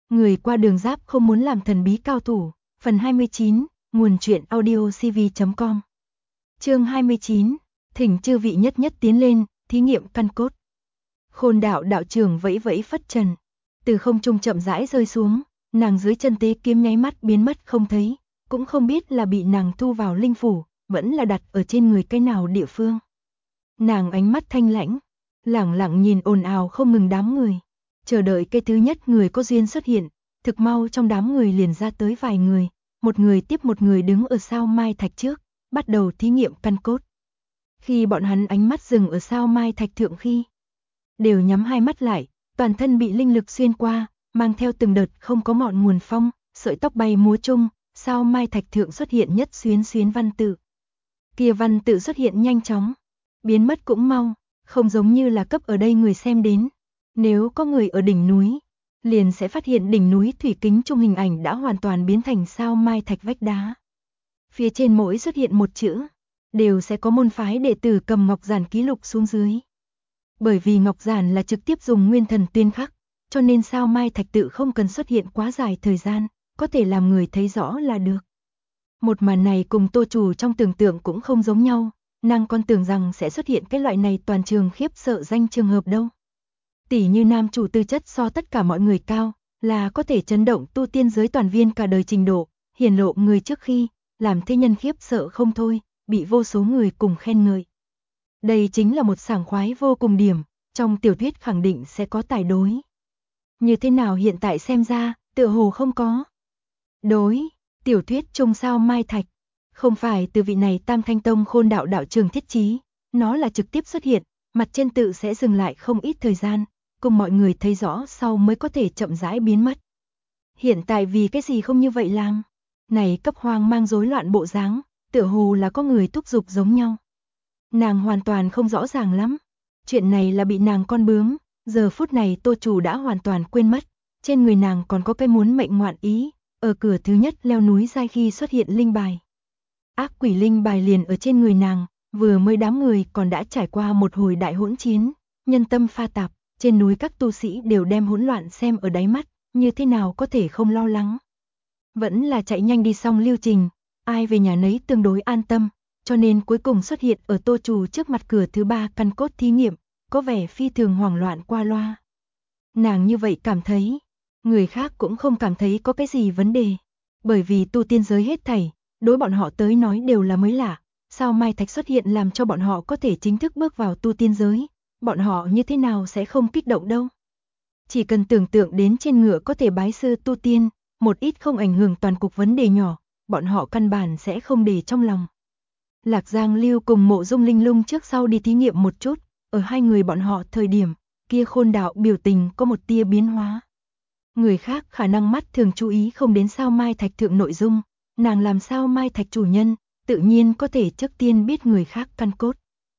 Người qua đường giáp không muốn làm thần bí cao thủ. Phần 29, nguồn truyện audio cv.com. Chương 29, thỉnh chư vị nhất nhất tiến lên, thí nghiệm căn cốt. Khôn đạo đạo trưởng vẫy vẫy phất trần, từ không trung chậm rãi rơi xuống, nàng dưới chân tế kiếm nháy mắt biến mất không thấy, cũng không biết là bị nàng thu vào linh phủ, vẫn là đặt ở trên người cái nào địa phương. Nàng ánh mắt thanh lãnh, lẳng lặng nhìn ồn ào không ngừng đám người, chờ đợi cái thứ nhất người có duyên xuất hiện. Thực mau trong đám người liền ra tới vài người, một người tiếp một người đứng ở sao mai thạch trước, bắt đầu thí nghiệm căn cốt. Khi bọn hắn ánh mắt dừng ở sao mai thạch thượng khi, đều nhắm hai mắt lại, toàn thân bị linh lực xuyên qua, mang theo từng đợt không có ngọn nguồn phong, sợi tóc bay múa chung, sao mai thạch thượng xuất hiện nhất xuyến xuyến văn tự. Kia văn tự xuất hiện nhanh chóng, biến mất cũng mau, không giống như là cấp ở đây người xem đến. Nếu có người ở đỉnh núi, liền sẽ phát hiện đỉnh núi thủy kính chung hình ảnh đã hoàn toàn biến thành sao mai thạch vách đá. Phía trên mỗi xuất hiện một chữ, đều sẽ có môn phái đệ tử cầm ngọc giản ký lục xuống dưới. Bởi vì ngọc giản là trực tiếp dùng nguyên thần tuyên khắc, cho nên sao mai thạch tự không cần xuất hiện quá dài thời gian, có thể làm người thấy rõ là được. Một màn này cùng Tô Chủ trong tưởng tượng cũng không giống nhau, nàng còn tưởng rằng sẽ xuất hiện cái loại này toàn trường khiếp sợ danh trường hợp đâu. Tỷ như nam chủ tư chất so tất cả mọi người cao, là có thể chấn động tu tiên giới toàn viên cả đời trình độ, hiển lộ người trước khi, làm thế nhân khiếp sợ không thôi, bị vô số người cùng khen ngợi. Đây chính là một sảng khoái vô cùng điểm, trong tiểu thuyết khẳng định sẽ có tài đối. Như thế nào hiện tại xem ra, tựa hồ không có. Đối, tiểu thuyết chung sao mai thạch, không phải từ vị này Tam Thanh Tông Khôn đạo đạo trường thiết chí, nó là trực tiếp xuất hiện, mặt trên tự sẽ dừng lại không ít thời gian, cùng mọi người thấy rõ sau mới có thể chậm rãi biến mất. Hiện tại vì cái gì không như vậy làm? Này cấp hoang mang rối loạn bộ dáng, tựa hồ là có người thúc giục giống nhau. Nàng hoàn toàn không rõ ràng lắm. Chuyện này là bị nàng con bướm, giờ phút này Tô Chủ đã hoàn toàn quên mất. Trên người nàng còn có cái muốn mệnh ngoạn ý, ở cửa thứ nhất leo núi giai khi xuất hiện linh bài. Ác quỷ linh bài liền ở trên người nàng, vừa mới đám người còn đã trải qua một hồi đại hỗn chiến, nhân tâm pha tạp. Trên núi các tu sĩ đều đem hỗn loạn xem ở đáy mắt, như thế nào có thể không lo lắng. Vẫn là chạy nhanh đi xong lưu trình, ai về nhà nấy tương đối an tâm, cho nên cuối cùng xuất hiện ở Tô Chủ trước mặt cửa thứ 3 căn cốt thí nghiệm, có vẻ phi thường hoảng loạn qua loa. Nàng như vậy cảm thấy, người khác cũng không cảm thấy có cái gì vấn đề, bởi vì tu tiên giới hết thảy, đối bọn họ tới nói đều là mới lạ, sao mai thạch xuất hiện làm cho bọn họ có thể chính thức bước vào tu tiên giới. Bọn họ như thế nào sẽ không kích động đâu. Chỉ cần tưởng tượng đến trên ngựa có thể bái sư tu tiên, một ít không ảnh hưởng toàn cục vấn đề nhỏ, bọn họ căn bản sẽ không để trong lòng. Lạc Giang Lưu cùng Mộ Dung Linh Lung trước sau đi thí nghiệm một chút, ở hai người bọn họ thời điểm, kia Khôn đạo biểu tình có một tia biến hóa. Người khác khả năng mắt thường chú ý không đến sao mai thạch thượng nội dung, nàng làm sao mai thạch chủ nhân, tự nhiên có thể trước tiên biết người khác căn cốt.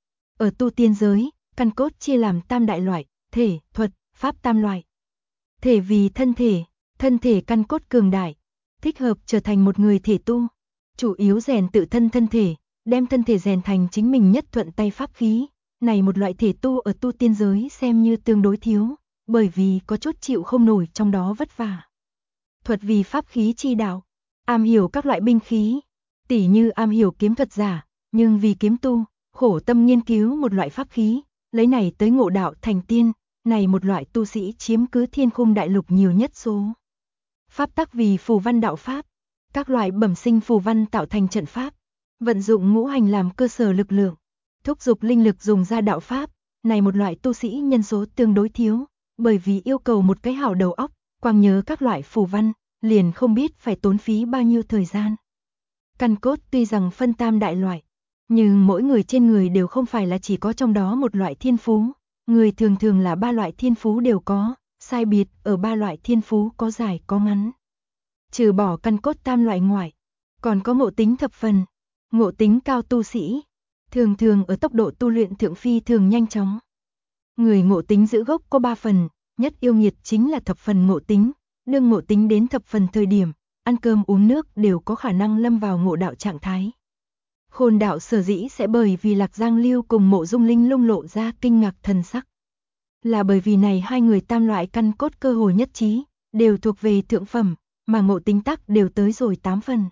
Ở tu tiên giới, căn cốt chia làm tam đại loại, thể, thuật, pháp tam loại. Thể vì thân thể căn cốt cường đại, thích hợp trở thành một người thể tu, chủ yếu rèn tự thân thể, đem thân thể rèn thành chính mình nhất thuận tay pháp khí. Này một loại thể tu ở tu tiên giới xem như tương đối thiếu, bởi vì có chút chịu không nổi trong đó vất vả. Thuật vì pháp khí chi đạo, am hiểu các loại binh khí, tỉ như am hiểu kiếm thuật giả, nhưng vì kiếm tu, khổ tâm nghiên cứu một loại pháp khí, lấy này tới ngộ đạo thành tiên, này một loại tu sĩ chiếm cứ thiên khung đại lục nhiều nhất số. Pháp tắc vì phù văn đạo pháp, các loại bẩm sinh phù văn tạo thành trận pháp, vận dụng ngũ hành làm cơ sở lực lượng, thúc dục linh lực dùng ra đạo pháp, này một loại tu sĩ nhân số tương đối thiếu, bởi vì yêu cầu một cái hảo đầu óc, quang nhớ các loại phù văn, liền không biết phải tốn phí bao nhiêu thời gian. Căn cốt tuy rằng phân tam đại loại, nhưng mỗi người trên người đều không phải là chỉ có trong đó một loại thiên phú, người thường thường là 3 loại thiên phú đều có, sai biệt ở 3 loại thiên phú có dài có ngắn. Trừ bỏ căn cốt tam loại ngoại, còn có ngộ tính thập phần, ngộ tính cao tu sĩ, thường thường ở tốc độ tu luyện thượng phi thường nhanh chóng. Người ngộ tính giữ gốc có 3 phần, nhất yêu nghiệt chính là thập phần ngộ tính, đương ngộ tính đến thập phần thời điểm, ăn cơm uống nước đều có khả năng lâm vào ngộ đạo trạng thái. Khôn đạo sở dĩ sẽ bởi vì Lạc Giang Lưu cùng Mộ Dung Linh Lung lộ ra kinh ngạc thần sắc. Là bởi vì này hai người tam loại căn cốt cơ hồ nhất trí, đều thuộc về thượng phẩm, mà Ngộ Tính tắc đều tới rồi 8 phần.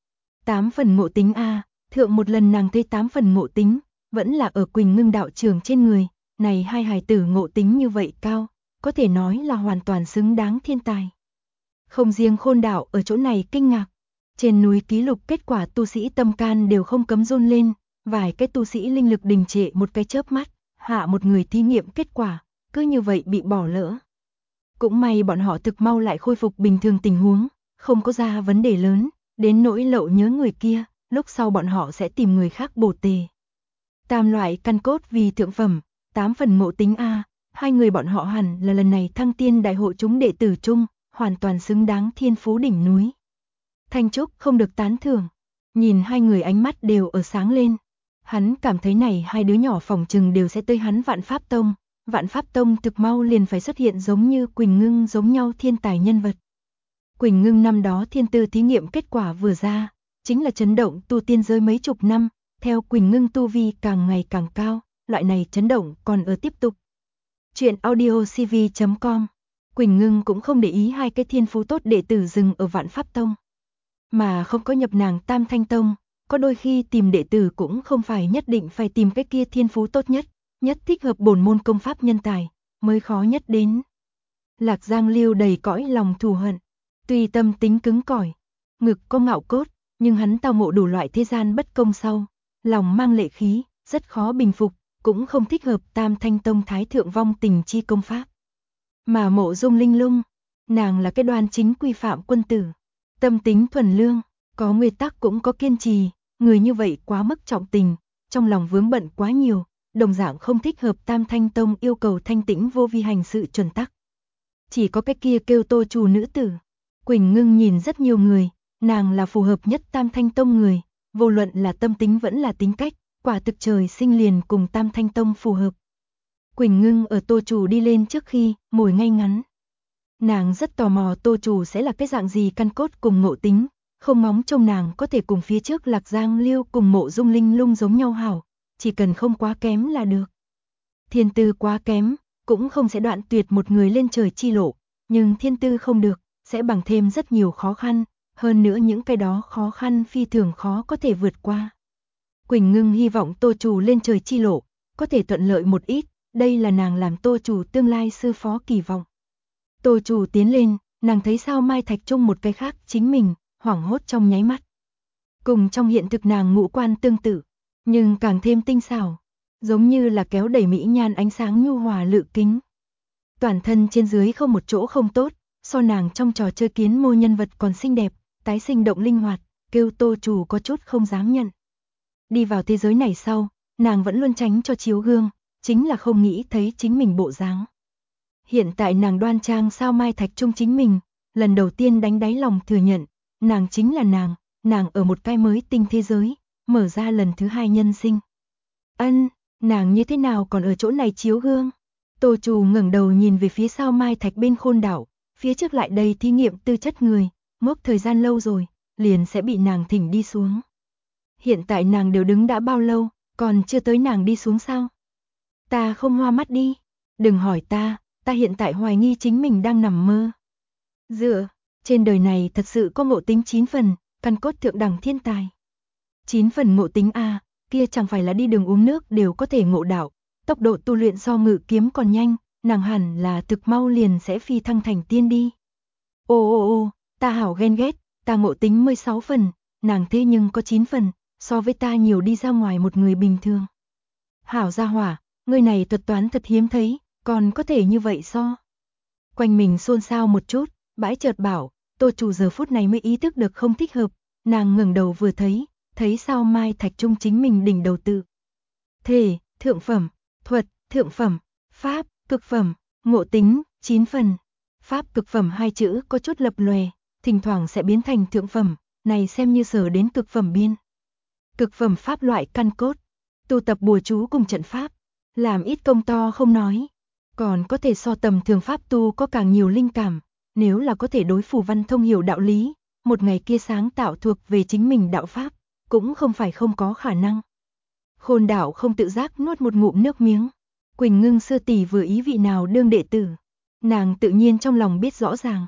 8 phần Ngộ Tính a, thượng một lần nàng thấy 8 phần Ngộ Tính, vẫn là ở Quỳnh Ngưng đạo trưởng trên người, này hai hài tử Ngộ Tính như vậy cao, có thể nói là hoàn toàn xứng đáng thiên tài. Không riêng Khôn đạo ở chỗ này kinh ngạc, trên núi ký lục kết quả tu sĩ tâm can đều không cấm run lên, vài cái tu sĩ linh lực đình trệ một cái chớp mắt, hạ một người thí nghiệm kết quả, cứ như vậy bị bỏ lỡ. Cũng may bọn họ thực mau lại khôi phục bình thường tình huống, không có ra vấn đề lớn, đến nỗi Lậu nhớ người kia, lúc sau bọn họ sẽ tìm người khác bổ tề. Tam loại căn cốt vì thượng phẩm, 8 phần Ngộ Tính a, hai người bọn họ hẳn là lần này thăng tiên đại hội chúng đệ tử chung, hoàn toàn xứng đáng thiên phú đỉnh núi. Thanh Trúc không được tán thưởng, nhìn hai người ánh mắt đều ở sáng lên. Hắn cảm thấy này hai đứa nhỏ phỏng chừng đều sẽ tới hắn Vạn Pháp Tông. Vạn Pháp Tông thực mau liền phải xuất hiện giống như Quỳnh Ngưng giống nhau thiên tài nhân vật. Quỳnh Ngưng năm đó thiên tư thí nghiệm kết quả vừa ra, chính là chấn động tu tiên giới mấy chục năm, theo Quỳnh Ngưng tu vi càng ngày càng cao, loại này chấn động còn ở tiếp tục. Chuyện audiocv.com. Quỳnh Ngưng cũng không để ý hai cái thiên phú tốt đệ tử dừng ở Vạn Pháp Tông, mà không có nhập nàng Tam Thanh Tông, có đôi khi tìm đệ tử cũng không phải nhất định phải tìm cái kia thiên phú tốt nhất, nhất thích hợp bổn môn công pháp nhân tài, mới khó nhất đến. Lạc Giang Liêu đầy cõi lòng thù hận, tuy tâm tính cứng cỏi, ngực có ngạo cốt, nhưng hắn tao ngộ đủ loại thế gian bất công sau, lòng mang lệ khí, rất khó bình phục, cũng không thích hợp Tam Thanh Tông thái thượng vong tình chi công pháp. Mà Mộ Dung Linh Lung, nàng là cái đoan chính quy phạm quân tử, tâm tính thuần lương, có nguyên tắc cũng có kiên trì, người như vậy quá mức trọng tình, trong lòng vướng bận quá nhiều, đồng dạng không thích hợp Tam Thanh Tông yêu cầu thanh tĩnh vô vi hành sự chuẩn tắc. Chỉ có cái kia kêu Tô Trù nữ tử. Quỳnh Ngưng nhìn rất nhiều người, nàng là phù hợp nhất Tam Thanh Tông người, vô luận là tâm tính vẫn là tính cách, quả thực trời sinh liền cùng Tam Thanh Tông phù hợp. Quỳnh Ngưng ở Tô Trù đi lên trước khi, ngồi ngay ngắn. Nàng rất tò mò Tô Trù sẽ là cái dạng gì căn cốt cùng Ngộ Tính, không mong trông nàng có thể cùng phía trước Lạc Giang Liêu cùng Mộ Dung Linh Lung giống nhau hảo, chỉ cần không quá kém là được. Thiên tư quá kém, cũng không sẽ đoạn tuyệt một người lên trời chi lộ, nhưng thiên tư không được, sẽ bằng thêm rất nhiều khó khăn, hơn nữa những cái đó khó khăn phi thường khó có thể vượt qua. Quỳnh Ngưng hy vọng Tô Trù lên trời chi lộ, có thể thuận lợi một ít, đây là nàng làm Tô Trù tương lai sư phó kỳ vọng. Tô Trù tiến lên, nàng thấy sao Mai Thạch Trung một cái khác chính mình, hoảng hốt trong nháy mắt. Cùng trong hiện thực nàng ngũ quan tương tự, nhưng càng thêm tinh xảo, giống như là kéo đẩy mỹ nhan ánh sáng nhu hòa lự kính. Toàn thân trên dưới không một chỗ không tốt, so nàng trong trò chơi kiến mô nhân vật còn xinh đẹp, tái sinh động linh hoạt, kêu Tô Trù có chút không dám nhận. Đi vào thế giới này sau, nàng vẫn luôn tránh cho chiếu gương, chính là không nghĩ thấy chính mình bộ dáng. Hiện tại nàng đoan trang sao Mai Thạch Trung chính mình, lần đầu tiên đánh đáy lòng thừa nhận, nàng chính là nàng ở một cái mới tinh thế giới, mở ra lần thứ hai nhân sinh. Nàng như thế nào còn ở chỗ này chiếu gương? Tô Trù ngẩng đầu nhìn về phía sao Mai Thạch bên Khôn đảo, phía trước lại đây thí nghiệm tư chất người, ngốc thời gian lâu rồi, liền sẽ bị nàng thỉnh đi xuống. Hiện tại nàng đều đứng đã bao lâu, còn chưa tới nàng đi xuống sao? Ta không hoa mắt đi, đừng hỏi ta hiện tại hoài nghi chính mình đang nằm mơ. Trên đời này thật sự có Ngộ Tính 9 phần, căn cốt thượng đẳng thiên tài. 9 phần Ngộ Tính a, kia chẳng phải là đi đường uống nước đều có thể ngộ đạo, tốc độ tu luyện so Ngự Kiếm còn nhanh, nàng hẳn là thực mau liền sẽ phi thăng thành tiên đi. Ô, ta hảo ghen ghét, ta Ngộ Tính 16 phần, nàng thế nhưng có 9 phần, so với ta nhiều đi ra ngoài một người bình thường. Hảo gia hỏa, người này thuật toán thật hiếm thấy, còn có thể như vậy so. Quanh mình xôn xao một chút, bãi chợt bảo, Tô Trù giờ phút này mới ý thức được không thích hợp, nàng ngẩng đầu vừa thấy sao Mai Thạch Trung chính mình đỉnh đầu tự. Thể, thượng phẩm, thuật, thượng phẩm, pháp, cực phẩm, Ngộ Tính, 9 phần. Pháp cực phẩm hai chữ có chút lập lòe, thỉnh thoảng sẽ biến thành thượng phẩm, này xem như sở đến cực phẩm biên. Cực phẩm pháp loại căn cốt, tu tập bùa chú cùng trận pháp, làm ít công to không nói, còn có thể so tầm thường pháp tu có càng nhiều linh cảm, nếu là có thể đối phù văn thông hiểu đạo lý, một ngày kia sáng tạo thuộc về chính mình đạo pháp, cũng không phải không có khả năng. Khôn đảo không tự giác nuốt một ngụm nước miếng. Quỳnh Ngưng sư tỷ vừa ý vị nào đương đệ tử, nàng tự nhiên trong lòng biết rõ ràng.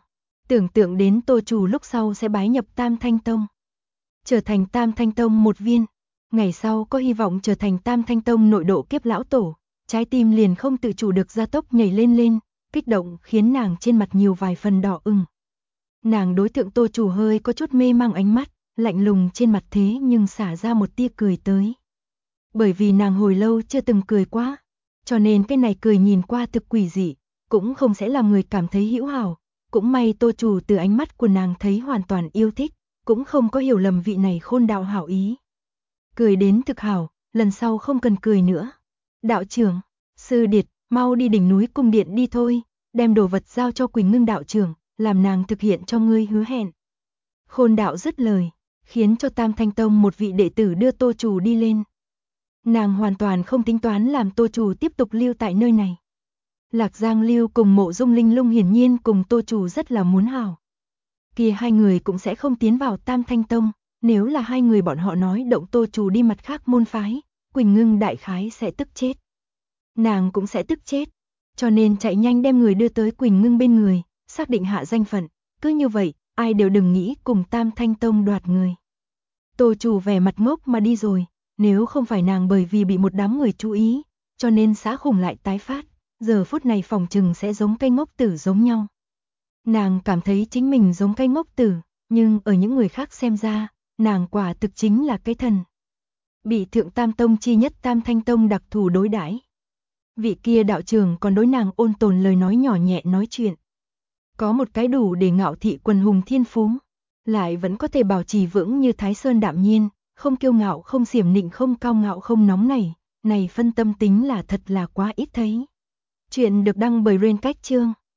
Tưởng tượng đến Tô Trù lúc sau sẽ bái nhập Tam Thanh Tông, trở thành Tam Thanh Tông một viên, ngày sau có hy vọng trở thành Tam Thanh Tông nội độ kiếp lão tổ, trái tim liền không tự chủ được gia tốc nhảy lên lên, kích động khiến nàng trên mặt nhiều vài phần đỏ ửng. Nàng đối tượng Tô Trù hơi có chút mê mang ánh mắt, lạnh lùng trên mặt thế nhưng xả ra một tia cười tới. Bởi vì nàng hồi lâu chưa từng cười quá, cho nên cái này cười nhìn qua thực quỷ dị, cũng không sẽ làm người cảm thấy hữu hảo. Cũng may Tô Trù từ ánh mắt của nàng thấy hoàn toàn yêu thích, cũng không có hiểu lầm vị này khôn đạo hảo ý. Cười đến thực hảo, lần sau không cần cười nữa. Đạo trưởng, sư điệt, mau đi đỉnh núi cung điện đi thôi, đem đồ vật giao cho Quỳnh Ngưng đạo trưởng, làm nàng thực hiện cho ngươi hứa hẹn. Khôn đạo dứt lời, khiến cho Tam Thanh Tông một vị đệ tử đưa Tô Trù đi lên. Nàng hoàn toàn không tính toán làm Tô Trù tiếp tục lưu tại nơi này. Lạc Giang Lưu cùng Mộ Dung Linh Lung hiển nhiên cùng Tô Trù rất là muốn hảo. Kia hai người cũng sẽ không tiến vào Tam Thanh Tông, nếu là hai người bọn họ nói động Tô Trù đi mặt khác môn phái, Quỳnh Ngưng đại khái sẽ tức chết. Nàng cũng sẽ tức chết, cho nên chạy nhanh đem người đưa tới Quỳnh Ngưng bên người, xác định hạ danh phận, cứ như vậy, ai đều đừng nghĩ cùng Tam Thanh Tông đoạt người. Tô Trù vẻ mặt ngốc mà đi rồi, nếu không phải nàng bởi vì bị một đám người chú ý, cho nên xã khủng lại tái phát, giờ phút này phòng trừng sẽ giống cây ngốc tử giống nhau. Nàng cảm thấy chính mình giống cây ngốc tử, nhưng ở những người khác xem ra, nàng quả thực chính là cái thần. Bị Thượng Tam Tông chi nhất Tam Thanh Tông đặc thù đối đãi. Vị kia đạo trưởng còn đối nàng ôn tồn lời nói nhỏ nhẹ nói chuyện. Có một cái đủ để ngạo thị quần hùng thiên phú, lại vẫn có thể bảo trì vững như Thái Sơn đạm nhiên, không kiêu ngạo không xiểm nịnh không cao ngạo không nóng này phân tâm tính là thật là quá ít thấy. Chuyện được đăng bởi Rain Cách Chương.